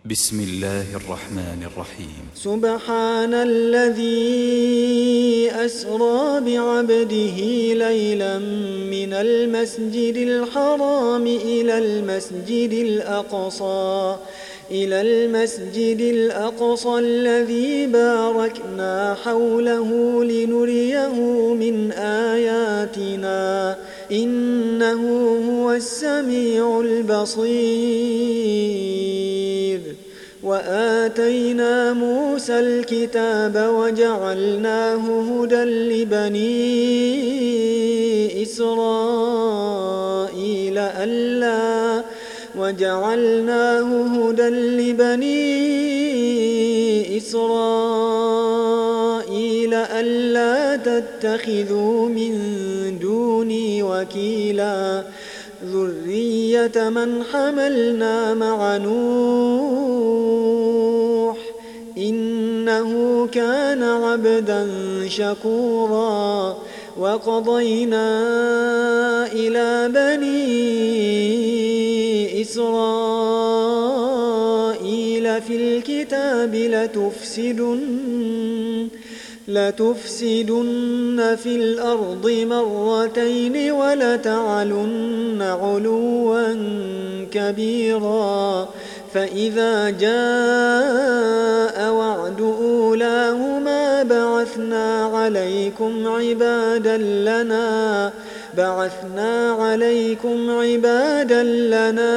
بسم الله الرحمن الرحيم. سبحان الذي أسرى بعبده ليلا من المسجد الحرام إلى المسجد الأقصى الذي باركنا حوله لنريه من آياتنا إنه هو السميع البصير. وآتينا موسى الكتاب وجعلناه هدى لبني إسرائيل ألا تتخذوا من دوني وكيلا ذرية من حملنا مع نوح إنه كان عبدا شكورا. وقضينا إلى بني إسرائيل في الكتاب لتفسدن في الأرض مرتين ولتعلن علوا كبيرا. فإذا جاء وعد أولاهما بعثنا عليكم عبادا لنا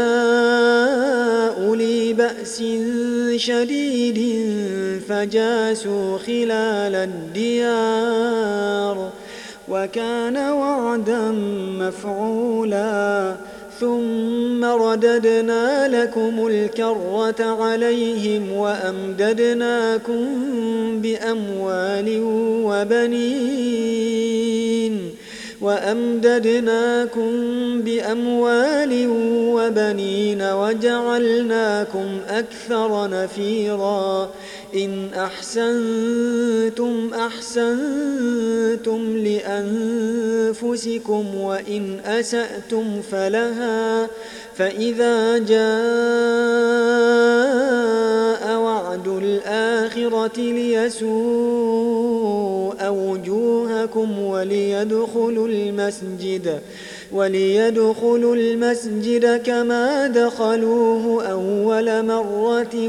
أولي بأس شديد فجاسوا خلال الديار وكان وعدا مفعولا. ثم رددنا لكم الكرة عليهم وأمددناكم بأموال وبنين وجعلناكم أكثر نفيرا. إن أحسنتم أحسنتم لأنفسكم وإن أسأتم فلها. فإذا جاء وعد الآخرة ليسوء وجوهكم وليدخلوا المسجد كما دخلوه أول مرة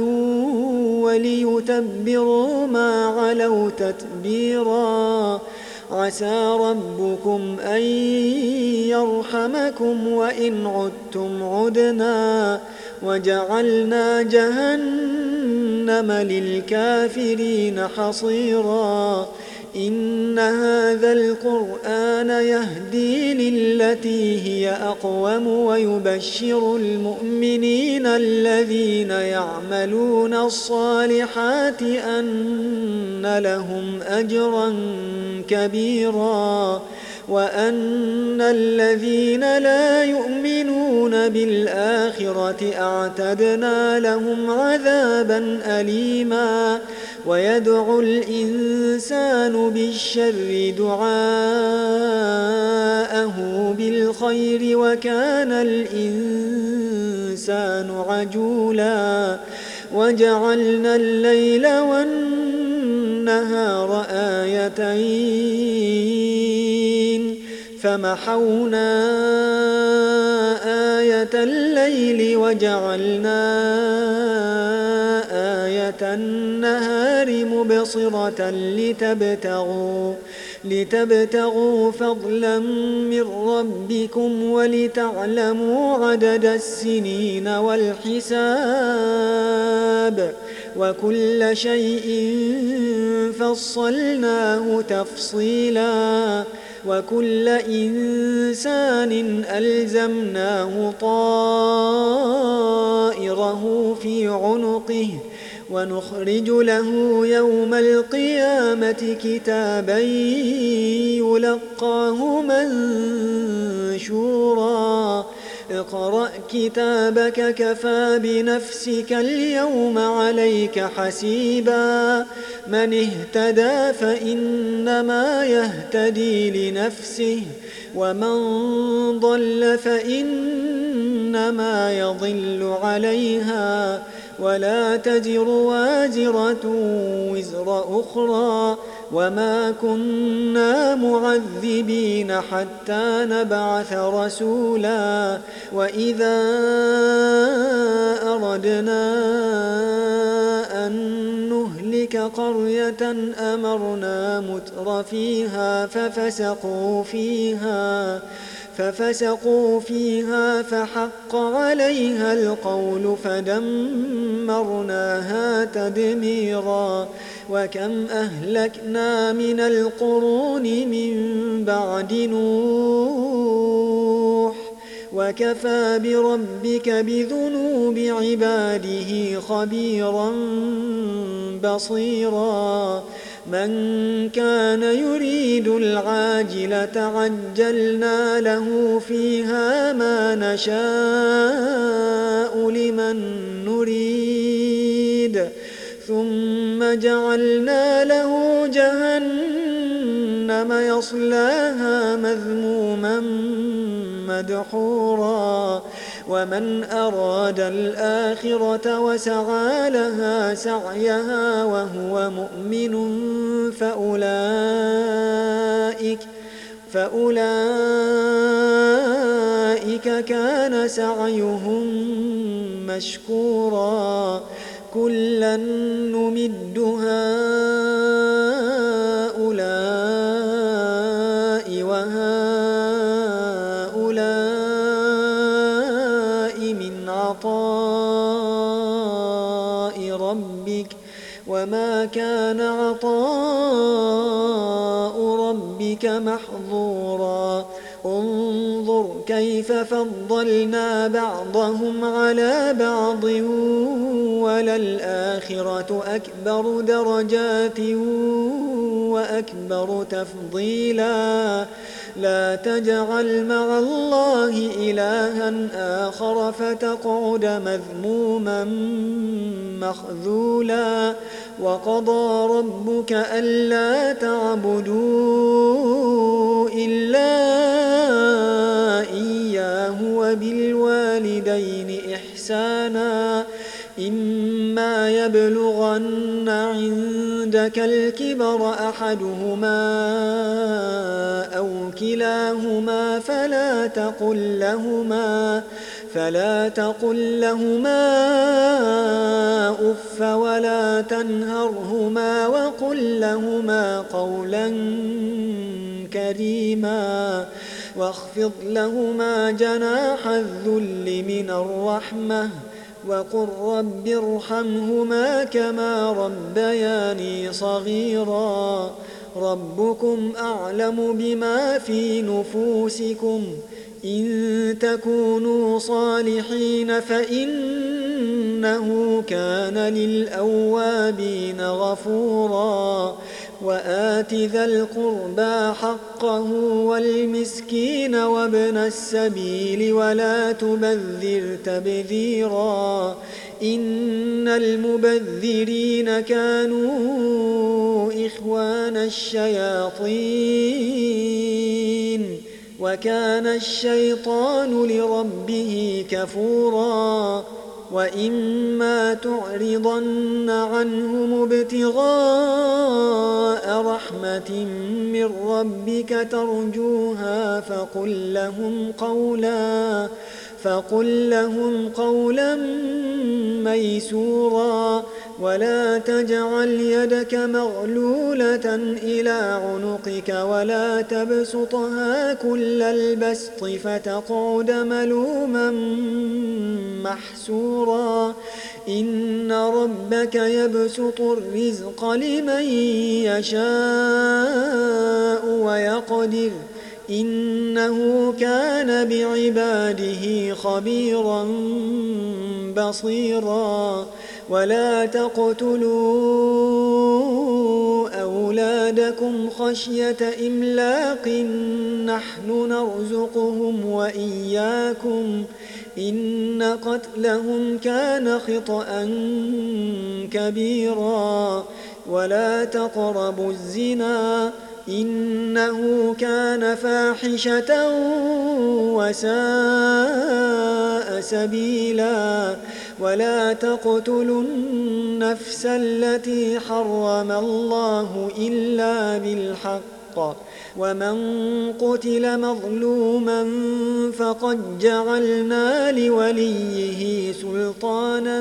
وليتبروا ما علوا تتبيرا. عسى ربكم أن يرحمكم وإن عدتم عدنا وجعلنا جهنم للكافرين حصيرا. إن هذا القرآن يهدي للتي هي أقوم ويبشر المؤمنين الذين يعملون الصالحات أن لهم أجرا كبيرا وأن الذين لا يؤمنون بالآخرة أعتدنا لهم عذابا أليما. ويدعو الإنسان بالشر دعاءه بالخير وكان الإنسان عجولا. وجعلنا الليل والنهار آيتين فمحونا آية الليل وجعلنا آية النهار مبصرة لتبتغوا فضلا من ربكم ولتعلموا عدد السنين والحساب وكل شيء فصلناه تفصيلا. وكل إنسان ألزمناه طائره في عنقه ونخرج له يوم القيامة كتابا يلقاه منشورا. اقرأ كتابك كفى بنفسك اليوم عليك حسيبا. من اهتدى فإنما يهتدي لنفسه ومن ضل فإنما يضل عليها ولا تزر وازرة وزر أخرى وما كنا معذبين حتى نبعث رسولا وإذا أردنا أن نهلك قرية أمرنا متر فيها ففسقوا فيها فحق عليها القول فدمرناها تدميرا وكم أهلكنا من القرون من بعد نوح وكفى بربك بذنوب عباده خبيرا بصيرا من كان يريد العاجلة عجلنا له فيها ما نشاء لمن نريد ثم جعلنا له جهنم يصلاها مذموما مدحورا ومن أراد الآخرة وسعى لها سعيها وهو مؤمن فأولئك كان سعيهم مشكورا كلا نمد هؤلاء وهؤلاء من عطاء ربك وما كان عطاء ربك محظورا انظر كيف فضلنا بعضهم على بعض وللآخرة أكبر درجات وأكبر تفضيلا لا تجعل مع الله إلها آخر فتقعد مذموما مخذولا وقضى ربك ألا تعبدوا إلا إياه وبالوالدين إحسانا إما يبلغن عندك الكبر أحدهما أو كلاهما فلا تقل لهما أف ولا تنهرهما وقل لهما قولا كريما واخفض لهما جناح الذل من الرحمة وقل رب ارحمهما كما ربياني صغيرا ربكم أعلم بما في نفوسكم إن تكونوا صالحين فإنه كان للأوابين غفورا وآت ذا القربى حقه والمسكين وابن السبيل ولا تبذر تبذيرا إن المبذرين كانوا إخوان الشياطين وكان الشيطان لربه كفورا وإما تعرضن عنهم ابتغاء رحمة من ربك ترجوها فقل لهم قولا ميسورا ولا تجعل يدك مغلولة إلى عنقك ولا تبسطها كل البسط فتقعد ملوما محسورا إن ربك يبسط الرزق لمن يشاء ويقدر إنه كان بعباده خبيرا بصيرا ولا تقتلوا أولادكم خشية إملاق نحن نرزقهم وإياكم إن قتلهم كان خطأ كبيرا ولا تقربوا الزنا إنه كان فاحشة وساء سبيلا ولا تقتلوا النفس التي حرم الله إلا بالحق ومن قتل مظلوما فقد جعلنا لوليه سلطانا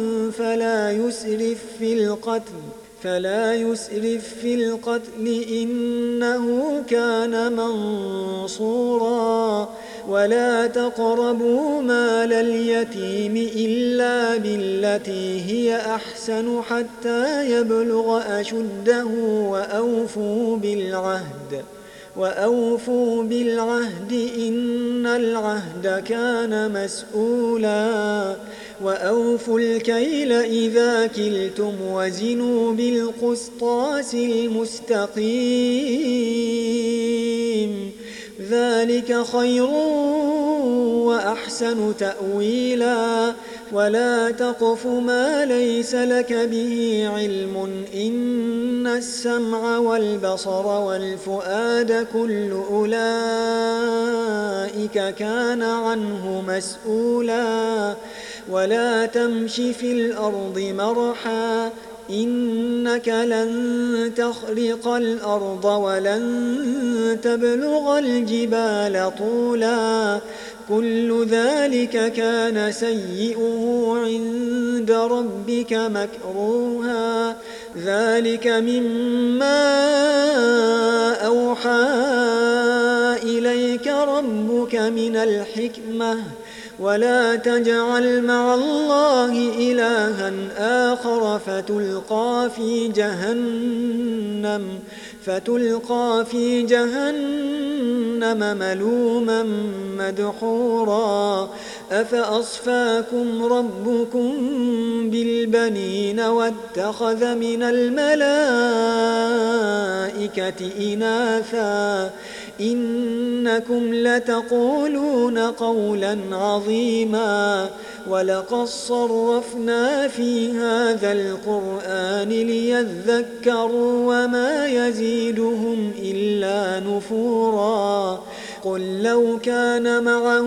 فلا يسرف في القتل إنه كان منصورا ولا تقربوا مال اليتيم إلا بالتي هي أحسن حتى يبلغ أشده وأوفوا بالعهد إن العهد كان مسؤولا وأوفوا الكيل إذا كلتم وزنوا بالقسطاس المستقيم ذلك خير وأحسن تأويلا ولا تقف ما ليس لك به علم إن السمع والبصر والفؤاد كل أولئك كان عنه مسؤولا ولا تمش في الأرض مرحا إنك لن تخرق الأرض ولن تبلغ الجبال طولا كل ذلك كان سيئه عند ربك مكروها ذلك مما أوحى إليك ربك من الحكمة ولا تجعل مع الله إلها آخر فتلقى في جهنم ملوما مدحورا أفأصفاكم ربكم بالبنين واتخذ من الملائكة إناثا إنكم لتقولون قولا عظيما ولقد صرفنا في هذا القرآن ليذكروا وما يزيدهم إلا نفورا قل لو كان معه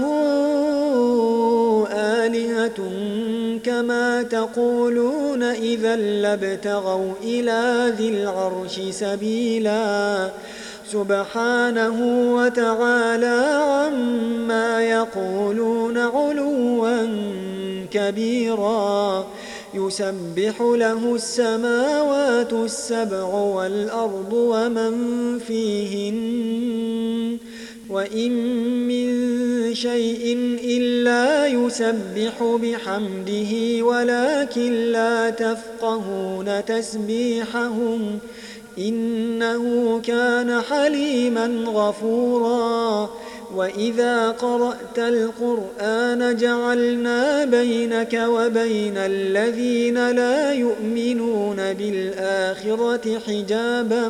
آلهة كما تقولون إذا لابتغوا إلى ذي العرش سبيلا سبحانه وتعالى عما يقولون علوا كبيرا يسبح له السماوات السبع والأرض ومن فيهن وإن من شيء إلا يسبح بحمده ولكن لا تفقهون تسبيحهم إنه كان حليما غفورا وإذا قرأت القرآن جعلنا بينك وبين الذين لا يؤمنون بالآخرة حجابا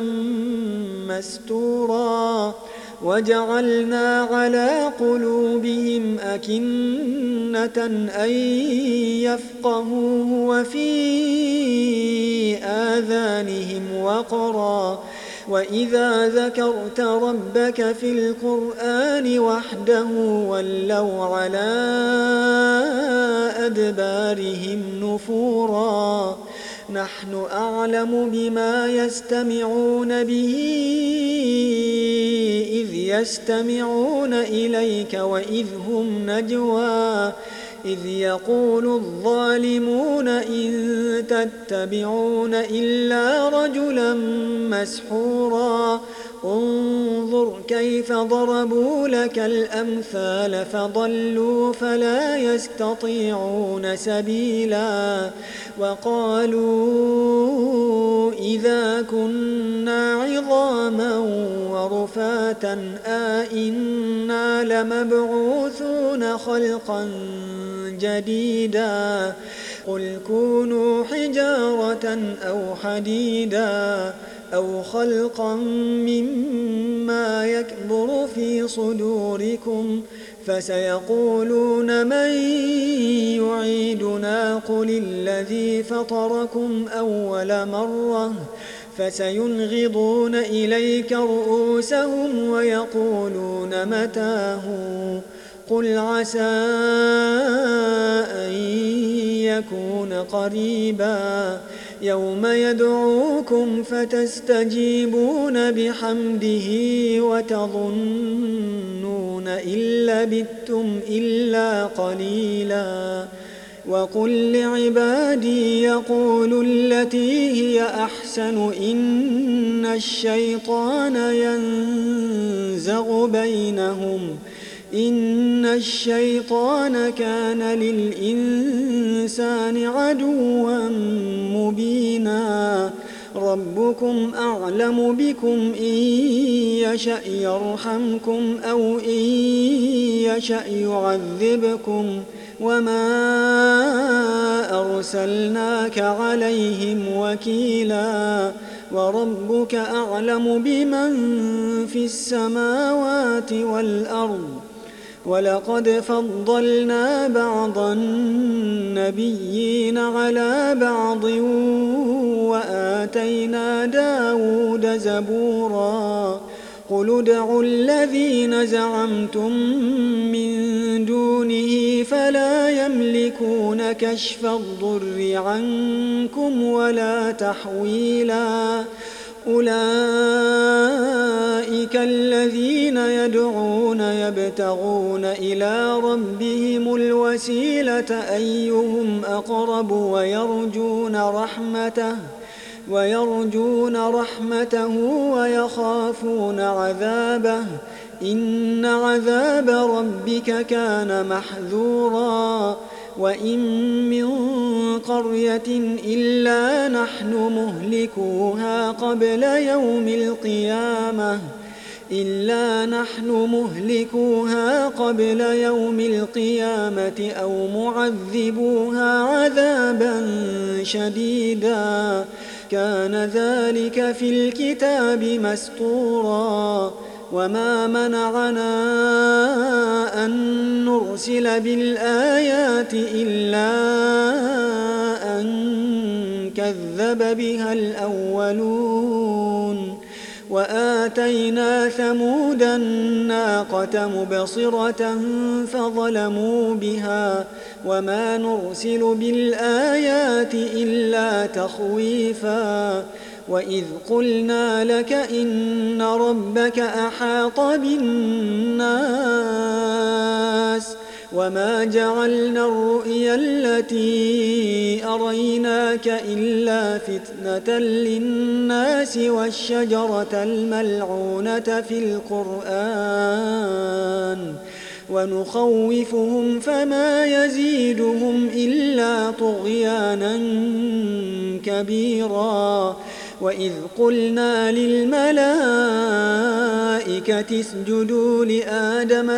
مستورا وجعلنا على قلوبهم أكنة أن يفقهوه وفي آذانهم وقرا وإذا ذكرت ربك في القرآن وحده ولوا على أدبارهم نفورا نحن أعلم بما يستمعون به إذ يستمعون إليك وإذ هم نجوى إذ يقول الظالمون إن تتبعون إلا رجلا مسحورا انظر كيف ضربوا لك الأمثال فضلوا فلا يستطيعون سبيلا وقالوا إذا كنا عظاما ورفاتا أئنا لمبعوثون خلقا جديدا قل كونوا حجارة أو حديدا أو خلقا مما يكبر في صدوركم فسيقولون من يعيدنا قل الذي فطركم أول مرة فسينغضون إليك رؤوسهم ويقولون متاه قل عسى أن يكون قريبا يوم يدعوكم فتستجيبون بحمده وتظنون إن لبثتم إلا قليلا وقل لعبادي يقولوا التي هي أحسن إن الشيطان ينزغ بينهم إن الشيطان كان للإنسان عدوا مبينا ربكم أعلم بكم إن يشأ يرحمكم أو إن يشأ يعذبكم وما أرسلناك عليهم وكيلا وربك أعلم بمن في السماوات والأرض ولقد فضلنا بعض النبيين على بعض وآتينا داود زبورا قل ادعوا الذين زعمتم من دونه فلا يملكون كشف الضر عنكم ولا تحويلا أولئك الذين يدعون يبتغون إلى ربهم الوسيلة أيهم أقرب ويرجون رحمته ويخافون عذابه إن عذاب ربك كان محذورا وإن من قرية إلا نحن مهلكوها قبل يوم القيامة أو معذبوها عذابا شديدا كان ذلك في الكتاب مسطورا وما منعنا أن نرسل بالآيات إلا أن كذب بها الأولون وآتينا ثمود الناقة مبصرة فظلموا بها وما نرسل بالآيات إلا تخويفا وإذ قلنا لك إن ربك أحاط بالناس وما جعلنا الرؤيا التي أريناك إلا فتنة للناس والشجرة الملعونة في القرآن ونخوفهم فما يزيدهم إلا طغيانا كبيرا وإذ قلنا للملائكة اسجدوا لآدم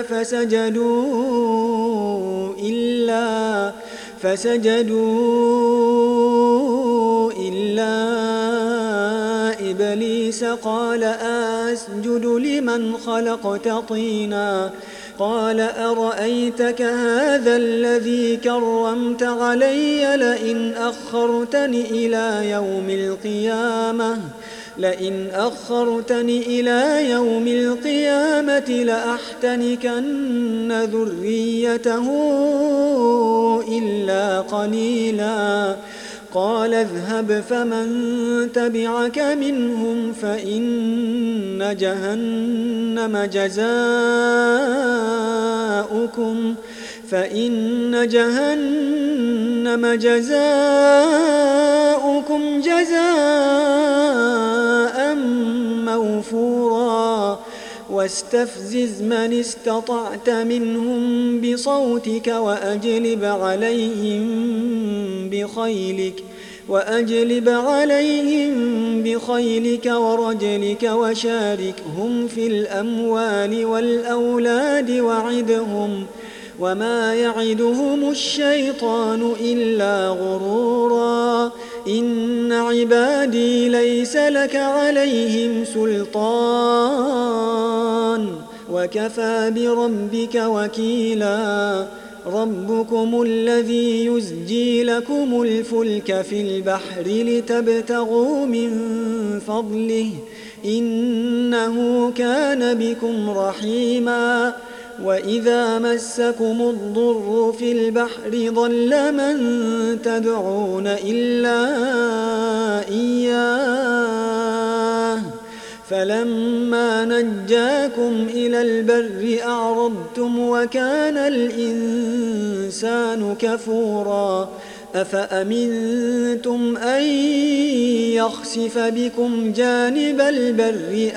فسجدوا إلا إبليس قال أسجد لمن خلقت طينا قال أرأيتك هذا الذي كرمت علي لئن أخرتني إلى يوم القيامة لأحتنكن ذريته إلا قليلا قال اذهب فمن تبعك منهم فإن جهنم جزاؤكم جزاء موفورا واستفزز من استطعت منهم بصوتك وأجلب عليهم بخيلك ورجلك وشاركهم في الأموال والأولاد وعدهم وما يعدهم الشيطان إلا غرورا إن عبادي ليس لك عليهم سلطان وكفى بربك وكيلا ربكم الذي يزجي لكم الفلك في البحر لتبتغوا من فضله إنه كان بكم رحيما وإذا مسكم الضر في البحر ضل من تدعون إلا إياه فلما نجاكم إلى البر أعرضتم وكان الإنسان كفورا أفأمنتم أن يخسف بكم جانب البر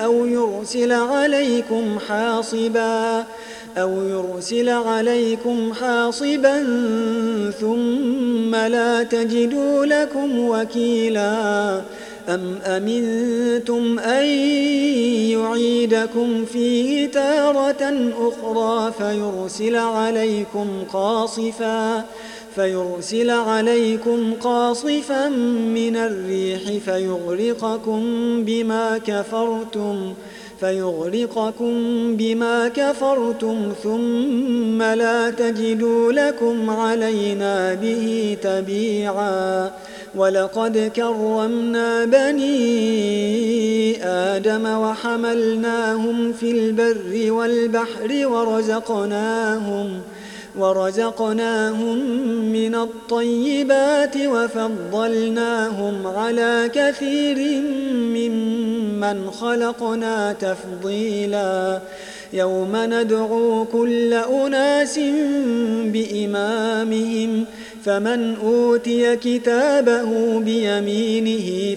أو يرسل عليكم حاصبا ثم لا تجدوا لكم وكيلا أم أمنتم أن يعيدكم فيه تارة أخرى فيرسل عليكم قاصفا من الريح فيغرقكم بما كفرتم ثم لا تجدوا لكم علينا به تبيعا ولقد كرمنا بني آدم وحملناهم في البر والبحر ورزقناهم من الطيبات وفضلناهم على كثير ممن خلقنا تفضيلا يوم ندعو كل أناس بإمامهم فمن أوتي كتابه بيمينه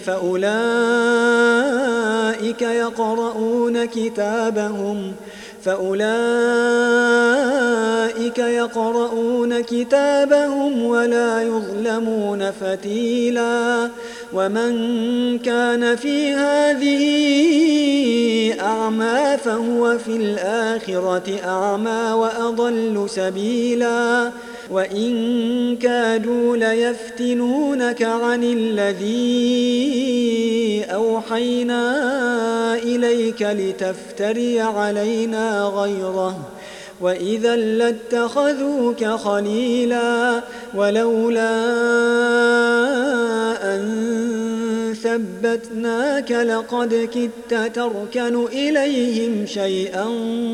فأولئك يقرؤون كتابهم ولا يظلمون فتيلا ومن كان في هذه أعمى فهو في الآخرة أعمى وأضل سبيلا وإن كادوا ليفتنونك عن الذي أوحينا إليك لتفتري علينا غيره وإذا لاتخذوك خليلا ولولا أن ثبتناك لقد كدت تركن إليهم شيئا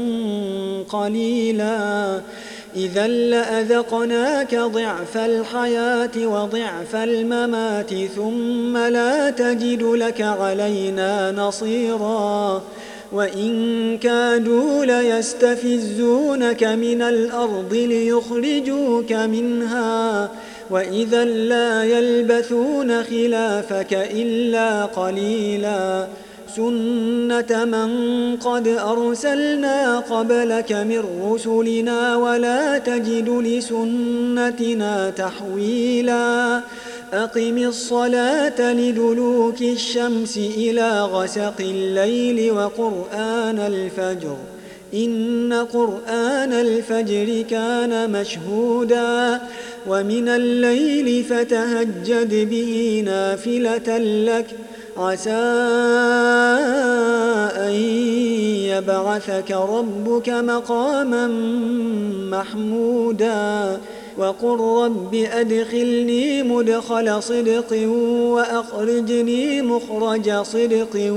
قليلا إذا لأذقناك ضعف الحياة وضعف الممات ثم لا تجد لك علينا نصيرا وإن كادوا ليستفزونك من الأرض ليخرجوك منها وإذا لا يلبثون خلافك إلا قليلا سنة من قد أرسلنا قبلك من رسلنا ولا تجد لسنتنا تحويلا أقم الصلاة لدلوك الشمس إلى غسق الليل وقرآن الفجر إن قرآن الفجر كان مشهودا ومن الليل فتهجد به نافلة لك عسى أن يبعثك ربك مقاما محمودا وقل رب أدخلني مدخل صدق وأخرجني مخرج صدق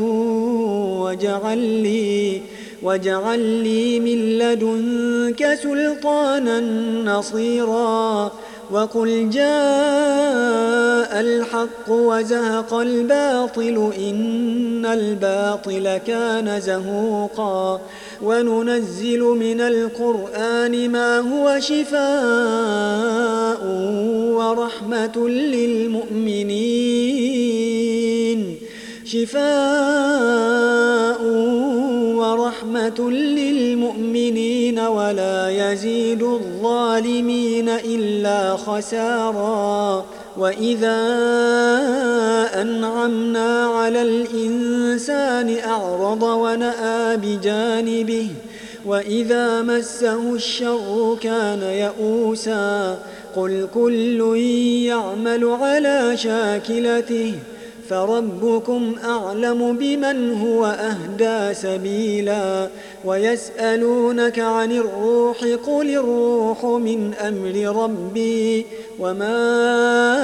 واجعل لي من لدنك سلطانا نصيرا وقل جاء الحق وزهق الباطل إن الباطل كان زهوقا وننزل من القرآن ما هو شفاء ورحمة للمؤمنين ولا يزيد الظالمين إلا خسارا وإذا أنعمنا على الإنسان أعرض ونأى بجانبه وإذا مسه الشر كان يئوسا قل كل يعمل على شاكلته فربكم أعلم بمن هو أهدى سبيلا ويسألونك عن الروح قل الروح من أمر ربي وما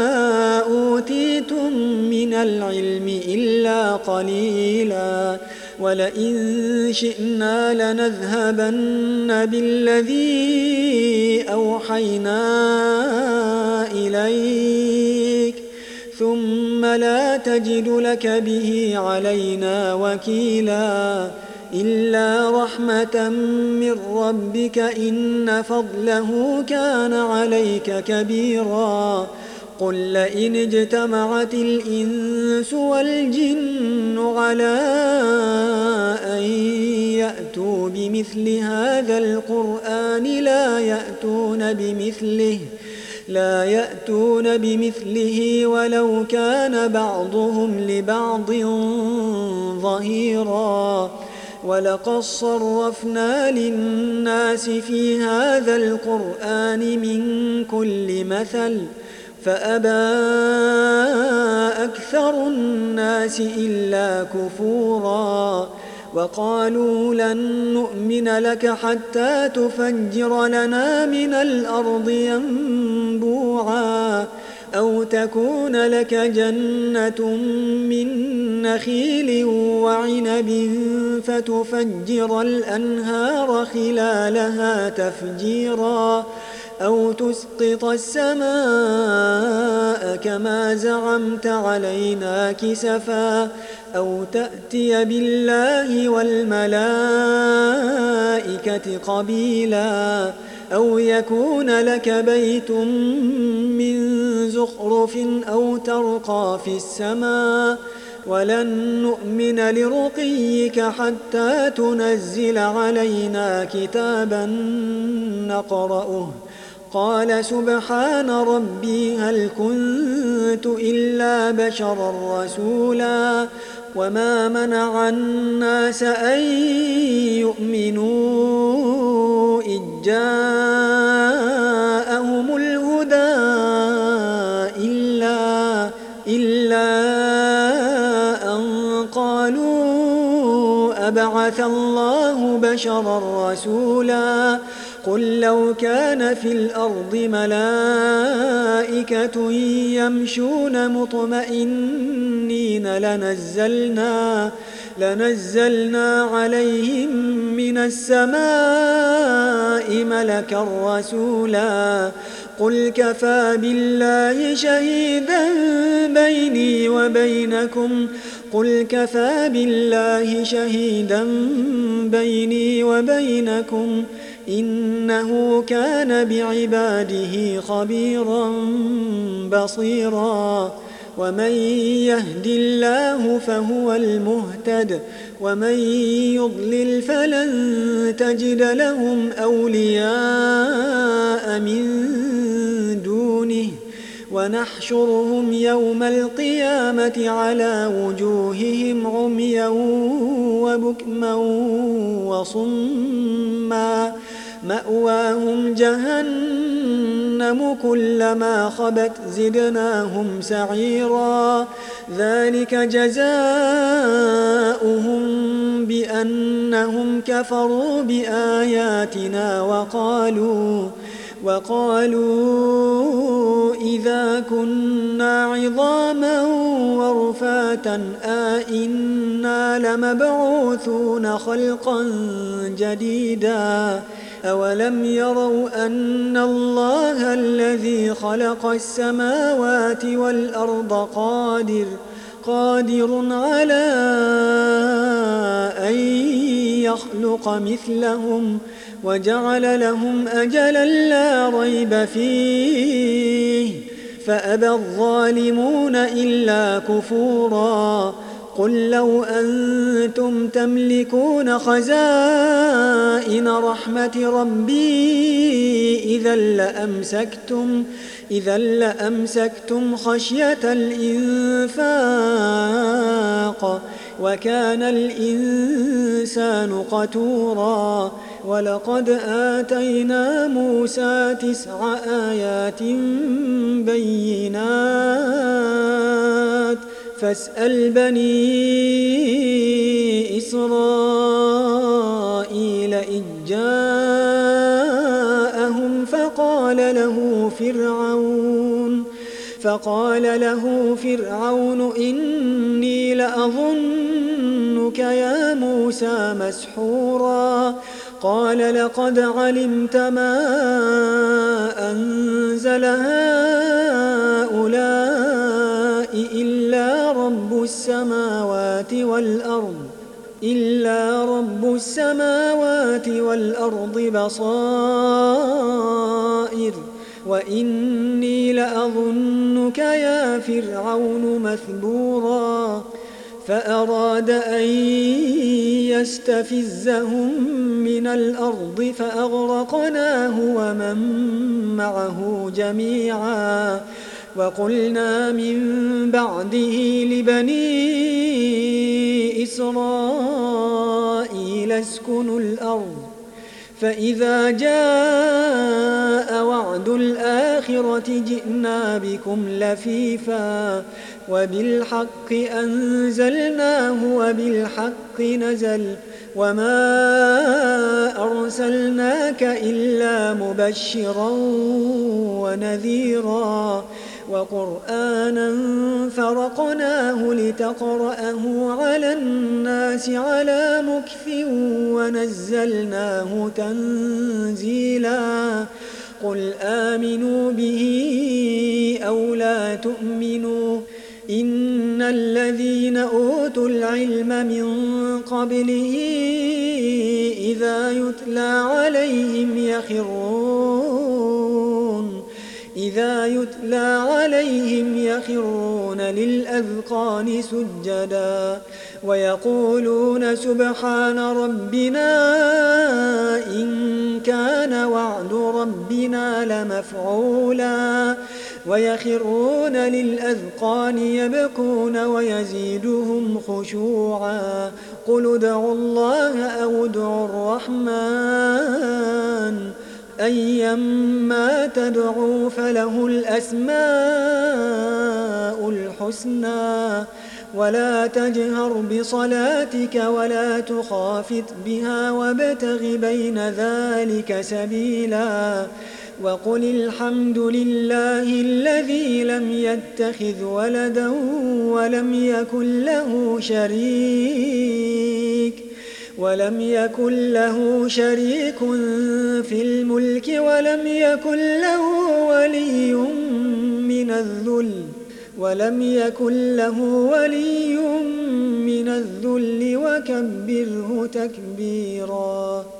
أوتيتم من العلم إلا قليلا ولئن شئنا لنذهبن بالذي أوحينا إليك ثم لا تجد لك به علينا وكيلا إلا رحمة من ربك إن فضله كان عليك كبيرا قل لئن اجتمعت الإنس والجن على أن يأتوا بمثل هذا القرآن لا يأتون بمثله ولو كان بعضهم لبعض ظهيرا ولقد صرفنا للناس في هذا القرآن من كل مثل فأبى أكثر الناس إلا كفورا وقالوا لن نؤمن لك حتى تفجر لنا من الأرض ينبوعا أو تكون لك جنة من نخيل وعنب فتفجر الأنهار خلالها تفجيرا أو تسقط السماء كما زعمت علينا كسفا أو تأتي بالله والملائكة قبيلا أو يكون لك بيت من زخرف أو ترقى في السماء ولن نؤمن لرقيك حتى تنزل علينا كتابا نقرأه قال سبحان ربي هل كنت إلا بشرا رسولا وما منع الناس أن يؤمنوا إذ جاءهم الهدى إلا أن قالوا أبعث الله بشرا رسولا قل لو كان في الأرض ملائكة يمشون مطمئنين لنزلنا عليهم من السماء ملكا رسولا قل كفى بالله شهيدا بيني وبينكم إنه كان بعباده خبيرا بصيرا ومن يهد الله فهو المهتد ومن يضلل فلن تجد لهم أولياء من دونه ونحشرهم يوم القيامة على وجوههم عميا وبكما وصما مأواهم جهنم كلما خبت زدناهم سعيرا ذلك جزاؤهم بأنهم كفروا بآياتنا وقالوا إذا كنا عظاما ورفاتا أئنا لمبعوثون خلقا جديدا أولم يروا أن الله الذي خلق السماوات والأرض قادر على أن يخلق مثلهم وجعل لهم أجلا لا ريب فيه فأبى الظالمون إلا كفورا قل لو أنتم تملكون خزائن رحمة ربي إذا لأمسكتم خشية الإنفاق وكان الإنسان قتورا ولقد آتينا موسى 9 آيات بينات فاسأل بني إسرائيل إذ جاءهم فقال له فرعون إني لأظنك لأظنك يا موسى مسحورا قال لقد علمت ما أنزل هؤلاء إلا رب السماوات والأرض بصائر وإني لأظنك يا فرعون مثبورا فأراد أن يستفزهم من الأرض فأغرقناه ومن معه جميعا وقلنا من بعده لبني إسرائيل اسكنوا الأرض فإذا جاء وعد الآخرة جئنا بكم لفيفا وبالحق أنزلناه وبالحق نزل وما أرسلناك إلا مبشرا ونذيرا وقرآنا فرقناه لتقرأه على الناس على مكث ونزلناه تنزيلا قل آمنوا به أو لا تؤمنوا إن الذين أوتوا العلم من قبله إذا يتلى عليهم يخرون للأذقان سجدا ويقولون سبحان ربنا إن كان وعد ربنا لمفعولا ويخرون للأذقان يبكون ويزيدهم خشوعا قل ادعوا الله أو ادعوا الرحمن أيما تدعوا فله الأسماء الحسنى ولا تجهر بصلاتك ولا تخافت بها وابتغ بين ذلك سبيلا وقل الحمد لله الذي لم يتخذ ولدا ولم يكن له شريك في الملك ولم يكن له ولي من الذل وكبره تكبيرا.